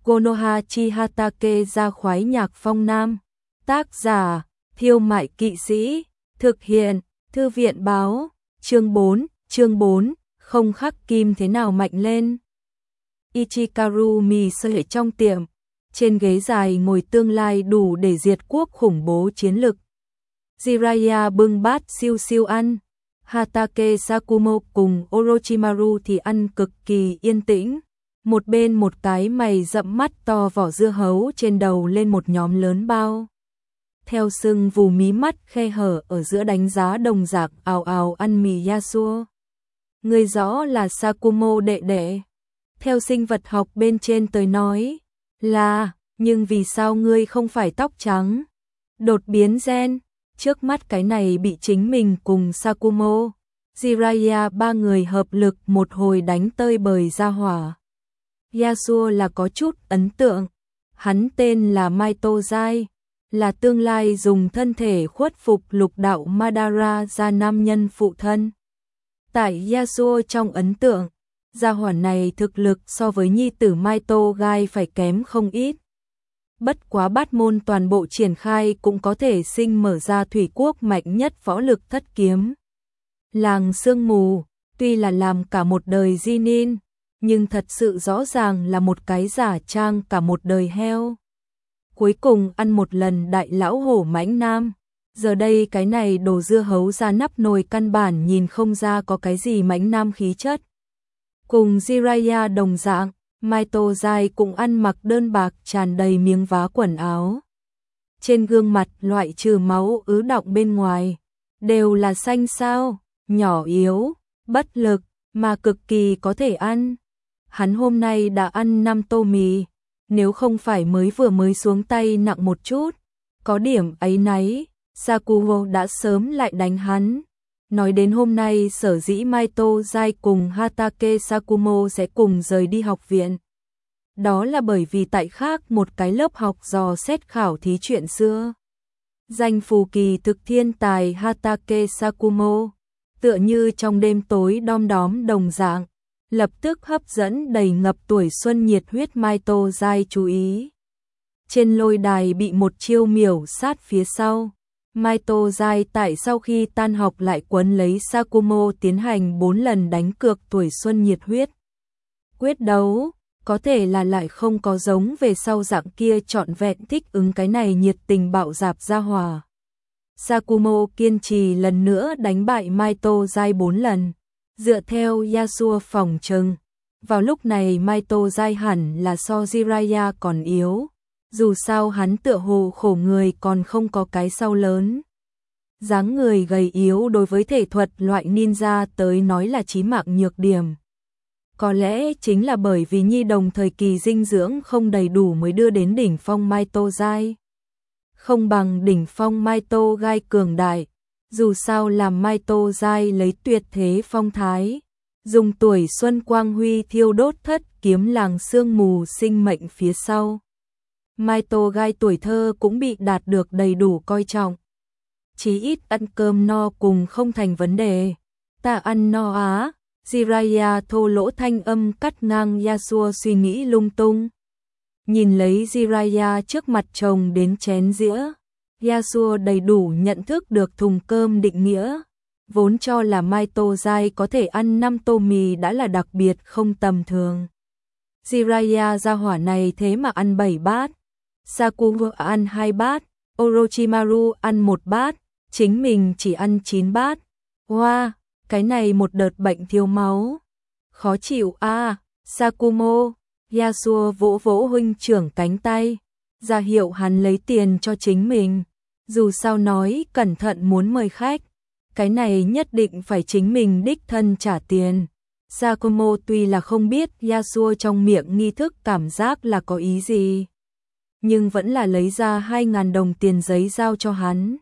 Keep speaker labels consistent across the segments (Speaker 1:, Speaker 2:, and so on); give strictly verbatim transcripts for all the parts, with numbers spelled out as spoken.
Speaker 1: Konohachi Hatake ra khoái nhạc phong nam. Tác giả, Thiêu Mại Kỵ Sĩ. Thực hiện, Thư viện báo. Chương bốn, chương bốn, không khắc kim thế nào mạnh lên. Ichikaru mì sợi trong tiệm. Trên ghế dài ngồi tương lai đủ để diệt quốc khủng bố chiến lực. Jiraiya bưng bát siêu siêu ăn. Hatake Sakumo cùng Orochimaru thì ăn cực kỳ yên tĩnh. Một bên một cái mày rậm mắt to vỏ dưa hấu trên đầu lên một nhóm lớn bao. Theo sưng vù mí mắt khe hở ở giữa đánh giá đồng giặc ào ào ăn mì Yasuo. Người rõ là Sakumo đệ đệ. Theo sinh vật học bên trên tới nói là, nhưng vì sao ngươi không phải tóc trắng? Đột biến gen, trước mắt cái này bị chính mình cùng Sakumo, Jiraiya ba người hợp lực một hồi đánh tơi bời ra hỏa. Yasuo là có chút ấn tượng, hắn tên là Maito Jai, là tương lai dùng thân thể khuất phục lục đạo Madara ra nam nhân phụ thân. Tại Yasuo trong ấn tượng, gia hỏa này thực lực so với nhi tử Maito Gai phải kém không ít. Bất quá bát môn toàn bộ triển khai cũng có thể sinh mở ra thủy quốc mạnh nhất võ lực thất kiếm. Làng sương mù, tuy là làm cả một đời Jinin, nhưng thật sự rõ ràng là một cái giả trang cả một đời heo. Cuối cùng ăn một lần đại lão hổ mãnh nam. Giờ đây cái này đồ dưa hấu ra nắp nồi căn bản nhìn không ra có cái gì mãnh nam khí chất. Cùng Jiraiya đồng dạng, Maito Jai cũng ăn mặc đơn bạc tràn đầy miếng vá quần áo. Trên gương mặt loại trừ máu ứ đọng bên ngoài, đều là xanh xao, nhỏ yếu, bất lực, mà cực kỳ có thể ăn. Hắn hôm nay đã ăn năm tô mì, nếu không phải mới vừa mới xuống tay nặng một chút, có điểm ấy náy, Sakumo đã sớm lại đánh hắn. Nói đến hôm nay sở dĩ Maito Jai cùng Hatake Sakumo sẽ cùng rời đi học viện. Đó là bởi vì tại khác một cái lớp học dò xét khảo thí chuyện xưa. Danh phù kỳ thực thiên tài Hatake Sakumo, tựa như trong đêm tối đom đóm đồng dạng, lập tức hấp dẫn đầy ngập tuổi xuân nhiệt huyết Maito Jai chú ý. Trên lôi đài bị một chiêu miểu sát phía sau. Maito Jai tại sau khi tan học lại quấn lấy Sakumo tiến hành bốn lần đánh cược tuổi xuân nhiệt huyết. Quyết đấu, có thể là lại không có giống về sau dạng kia trọn vẹn thích ứng cái này nhiệt tình bạo dạp ra hòa. Sakumo kiên trì lần nữa đánh bại Maito Jai bốn lần, dựa theo Yasuo phỏng chừng. Vào lúc này Maito Jai hẳn là so Jiraiya còn yếu. Dù sao hắn tựa hồ khổ người còn không có cái sau lớn. Dáng người gầy yếu đối với thể thuật loại ninja tới nói là chí mạng nhược điểm. Có lẽ chính là bởi vì nhi đồng thời kỳ dinh dưỡng không đầy đủ mới đưa đến đỉnh phong Maito Jai. Không bằng đỉnh phong Maito Gai cường đại, dù sao làm Maito Jai lấy tuyệt thế phong thái, dùng tuổi xuân quang huy thiêu đốt thất kiếm làng sương mù sinh mệnh phía sau. Maito Gai tuổi thơ cũng bị đạt được đầy đủ coi trọng. Chí ít ăn cơm no cùng không thành vấn đề. Ta ăn no á, Jiraiya thô lỗ thanh âm cắt ngang Yasuo suy nghĩ lung tung. Nhìn lấy Jiraiya trước mặt chồng đến chén dĩa, Yasuo đầy đủ nhận thức được thùng cơm định nghĩa. Vốn cho là Maito Jai có thể ăn năm tô mì đã là đặc biệt không tầm thường. Jiraiya gia hỏa này thế mà ăn bảy bát. Sakumo ăn hai bát, Orochimaru ăn một bát, chính mình chỉ ăn chín bát. Wow, cái này một đợt bệnh thiếu máu. Khó chịu a, à, Sakumo. Yasuo vỗ vỗ huynh trưởng cánh tay, ra hiệu hắn lấy tiền cho chính mình. Dù sao nói cẩn thận muốn mời khách, cái này nhất định phải chính mình đích thân trả tiền. Sakumo tuy là không biết Yasuo trong miệng nghi thức cảm giác là có ý gì, nhưng vẫn là lấy ra hai ngàn đồng tiền giấy giao cho hắn.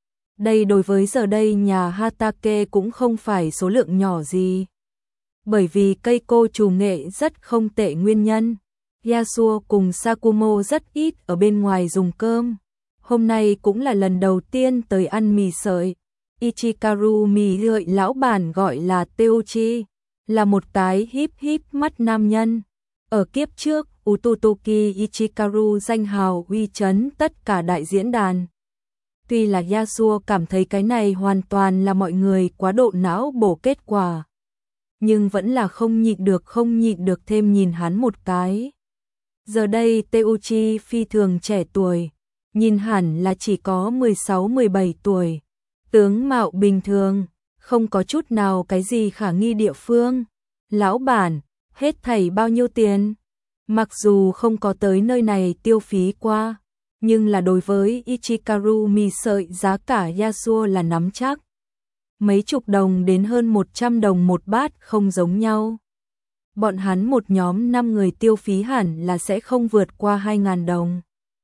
Speaker 1: Đây đối với giờ đây nhà Hatake cũng không phải số lượng nhỏ gì. Bởi vì cây cô chủ nghệ rất không tệ nguyên nhân, Yasuo cùng Sakumo rất ít ở bên ngoài dùng cơm. Hôm nay cũng là lần đầu tiên tới ăn mì sợi. Ichikaru mì lợi lão bản gọi là Teuchi, là một cái híp híp mắt nam nhân. Ở kiếp trước, Utotoki Ichikaru danh hào uy chấn tất cả đại diễn đàn. Tuy là Yasuo cảm thấy cái này hoàn toàn là mọi người quá độ não bổ kết quả, nhưng vẫn là không nhịn được không nhịn được thêm nhìn hắn một cái. Giờ đây Teuchi phi thường trẻ tuổi, nhìn hẳn là chỉ có mười sáu mười bảy tuổi, tướng mạo bình thường, không có chút nào cái gì khả nghi địa phương. Lão bản, hết thảy bao nhiêu tiền? Mặc dù không có tới nơi này tiêu phí qua, nhưng là đối với Ichikaru mì sợi giá cả Yasuo là nắm chắc. Mấy chục đồng đến hơn một trăm đồng một bát không giống nhau. Bọn hắn một nhóm năm người tiêu phí hẳn là sẽ không vượt qua hai nghìn đồng.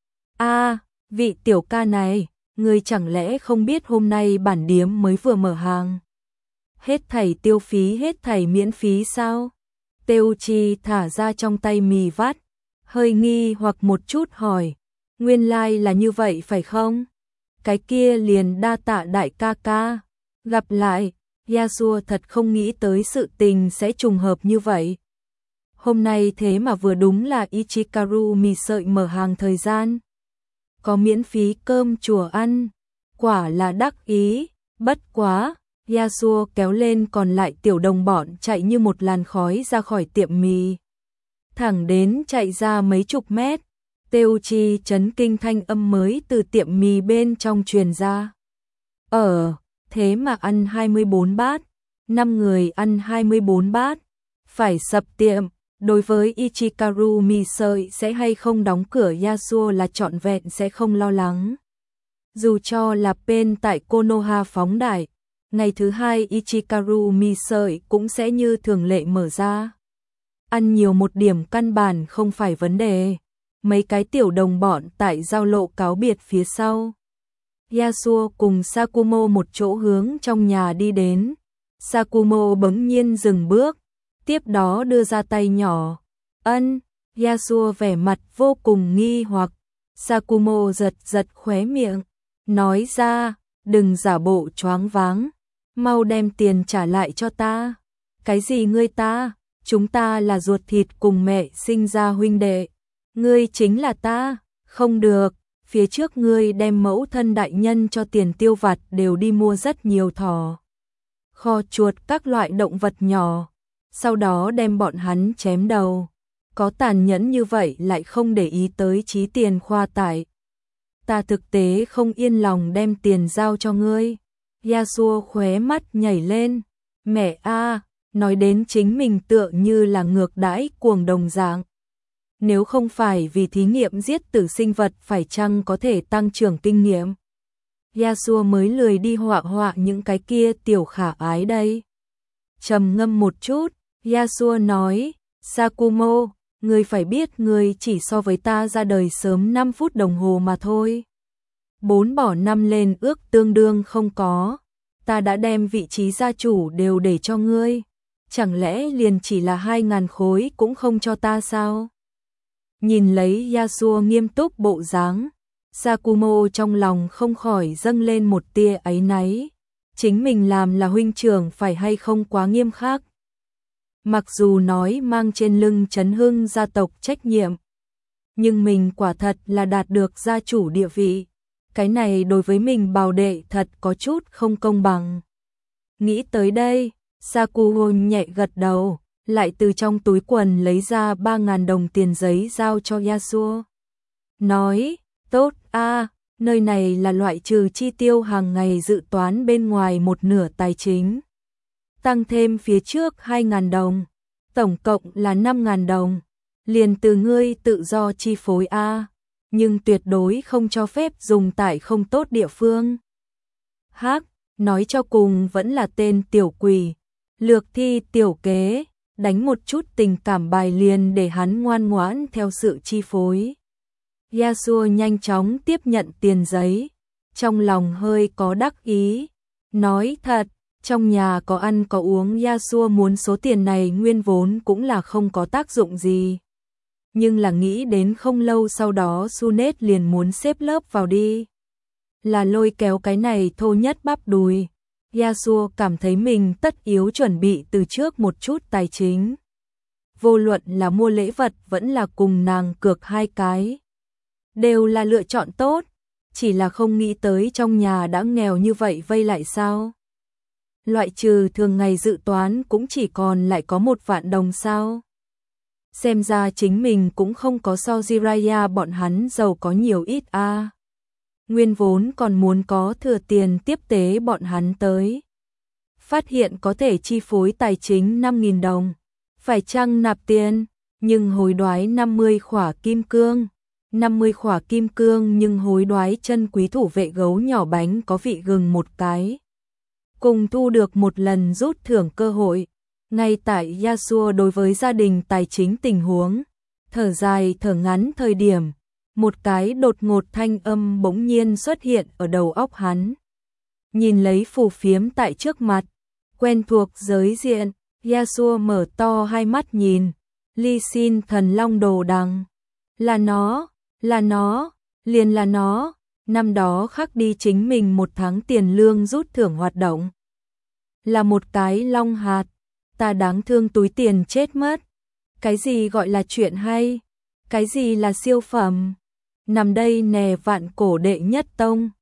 Speaker 1: A, à, vị tiểu ca này, người chẳng lẽ không biết hôm nay bản điếm mới vừa mở hàng? Hết thảy tiêu phí hết thảy miễn phí sao? Teuchi thả ra trong tay mì vắt, hơi nghi hoặc một chút hỏi, nguyên lai like là như vậy phải không? Cái kia liền đa tạ đại ca ca. Gặp lại, Yasuo thật không nghĩ tới sự tình sẽ trùng hợp như vậy. Hôm nay thế mà vừa đúng là Ichikaru mì sợi mở hàng thời gian. Có miễn phí cơm chùa ăn, quả là đắc ý, bất quá. Yasuo kéo lên còn lại tiểu đồng bọn chạy như một làn khói ra khỏi tiệm mì. Thẳng đến chạy ra mấy chục mét, Teuchi chấn kinh thanh âm mới từ tiệm mì bên trong truyền ra. Ở, thế mà ăn hai mươi bốn bát, năm người ăn hai mươi bốn bát, phải sập tiệm. Đối với Ichikaru mì sợi sẽ hay không đóng cửa Yasuo là trọn vẹn sẽ không lo lắng. Dù cho là bên tại Konoha phóng đại, ngày thứ hai Ichikaru mì sợi cũng sẽ như thường lệ mở ra. Ăn nhiều một điểm căn bản không phải vấn đề. Mấy cái tiểu đồng bọn tại giao lộ cáo biệt phía sau. Yasuo cùng Sakumo một chỗ hướng trong nhà đi đến. Sakumo bỗng nhiên dừng bước, tiếp đó đưa ra tay nhỏ. Ân, Yasuo vẻ mặt vô cùng nghi hoặc. Sakumo giật giật khóe miệng, nói ra, đừng giả bộ choáng váng, mau đem tiền trả lại cho ta. Cái gì ngươi ta, chúng ta là ruột thịt cùng mẹ sinh ra huynh đệ. Ngươi chính là ta, không được, phía trước ngươi đem mẫu thân đại nhân cho tiền tiêu vặt đều đi mua rất nhiều thỏ, kho chuột các loại động vật nhỏ, sau đó đem bọn hắn chém đầu. Có tàn nhẫn như vậy lại không để ý tới chí tiền khoa tải. Ta thực tế không yên lòng đem tiền giao cho ngươi. Yasuo khóe mắt nhảy lên. Mẹ a, nói đến chính mình tựa như là ngược đãi cuồng đồng dạng. Nếu không phải vì thí nghiệm giết tử sinh vật phải chăng có thể tăng trưởng kinh nghiệm, Yasuo mới lười đi họa họa những cái kia tiểu khả ái đây. Trầm ngâm một chút, Yasuo nói, Sakumo, ngươi phải biết ngươi chỉ so với ta ra đời sớm năm phút đồng hồ mà thôi. Bốn bỏ năm lên ước tương đương không có. Ta đã đem vị trí gia chủ đều để cho ngươi. Chẳng lẽ liền chỉ là hai ngàn khối cũng không cho ta sao? Nhìn lấy Yasuo nghiêm túc bộ dáng, Sakumo trong lòng không khỏi dâng lên một tia áy náy. Chính mình làm là huynh trưởng phải hay không quá nghiêm khắc. Mặc dù nói mang trên lưng Trấn Hưng gia tộc trách nhiệm, nhưng mình quả thật là đạt được gia chủ địa vị. Cái này đối với mình bảo đệ thật có chút không công bằng. Nghĩ tới đây, Sakuho nhẹ gật đầu, lại từ trong túi quần lấy ra ba ngàn đồng tiền giấy giao cho Yasuo. Nói, tốt a, nơi này là loại trừ chi tiêu hàng ngày dự toán bên ngoài một nửa tài chính. Tăng thêm phía trước hai ngàn đồng, tổng cộng là năm ngàn đồng, liền từ ngươi tự do chi phối a, nhưng tuyệt đối không cho phép dùng tại không tốt địa phương. Hắc, nói cho cùng vẫn là tên tiểu quỷ, lược thi tiểu kế, đánh một chút tình cảm bài liền để hắn ngoan ngoãn theo sự chi phối. Yasuo nhanh chóng tiếp nhận tiền giấy, trong lòng hơi có đắc ý, nói thật, trong nhà có ăn có uống Yasuo muốn số tiền này nguyên vốn cũng là không có tác dụng gì. Nhưng là nghĩ đến không lâu sau đó Sunet liền muốn xếp lớp vào đi. Là lôi kéo cái này thô nhất bắp đùi. Yasuo cảm thấy mình tất yếu chuẩn bị từ trước một chút tài chính. vô luận là mua lễ vật vẫn là cùng nàng cược hai cái. Đều là lựa chọn tốt, chỉ là không nghĩ tới trong nhà đã nghèo như vậy vây lại sao. Loại trừ thường ngày dự toán cũng chỉ còn lại có một vạn đồng sao. Xem ra chính mình cũng không có so Jiraiya bọn hắn giàu có nhiều ít a. À. Nguyên vốn còn muốn có thừa tiền tiếp tế bọn hắn tới. Phát hiện có thể chi phối tài chính năm nghìn đồng. Phải chăng nạp tiền, nhưng hối đoái năm mươi khỏa kim cương. năm mươi khỏa kim cương nhưng hối đoái chân quý thủ vệ gấu nhỏ bánh có vị gừng một cái. Cùng thu được một lần rút thưởng cơ hội. Ngay tại Yasuo đối với gia đình tài chính tình huống, thở dài thở ngắn thời điểm, một cái đột ngột thanh âm bỗng nhiên xuất hiện ở đầu óc hắn. Nhìn lấy phù phiếm tại trước mặt, quen thuộc giới diện, Yasuo mở to hai mắt nhìn, Ly Xin thần long đồ đằng. Là nó, là nó, liền là nó, năm đó khắc đi chính mình một tháng tiền lương rút thưởng hoạt động. Là một cái long hạt, ta đáng thương túi tiền chết mất. Cái gì gọi là chuyện hay, cái gì là siêu phẩm, nằm đây nè vạn cổ đệ nhất tông.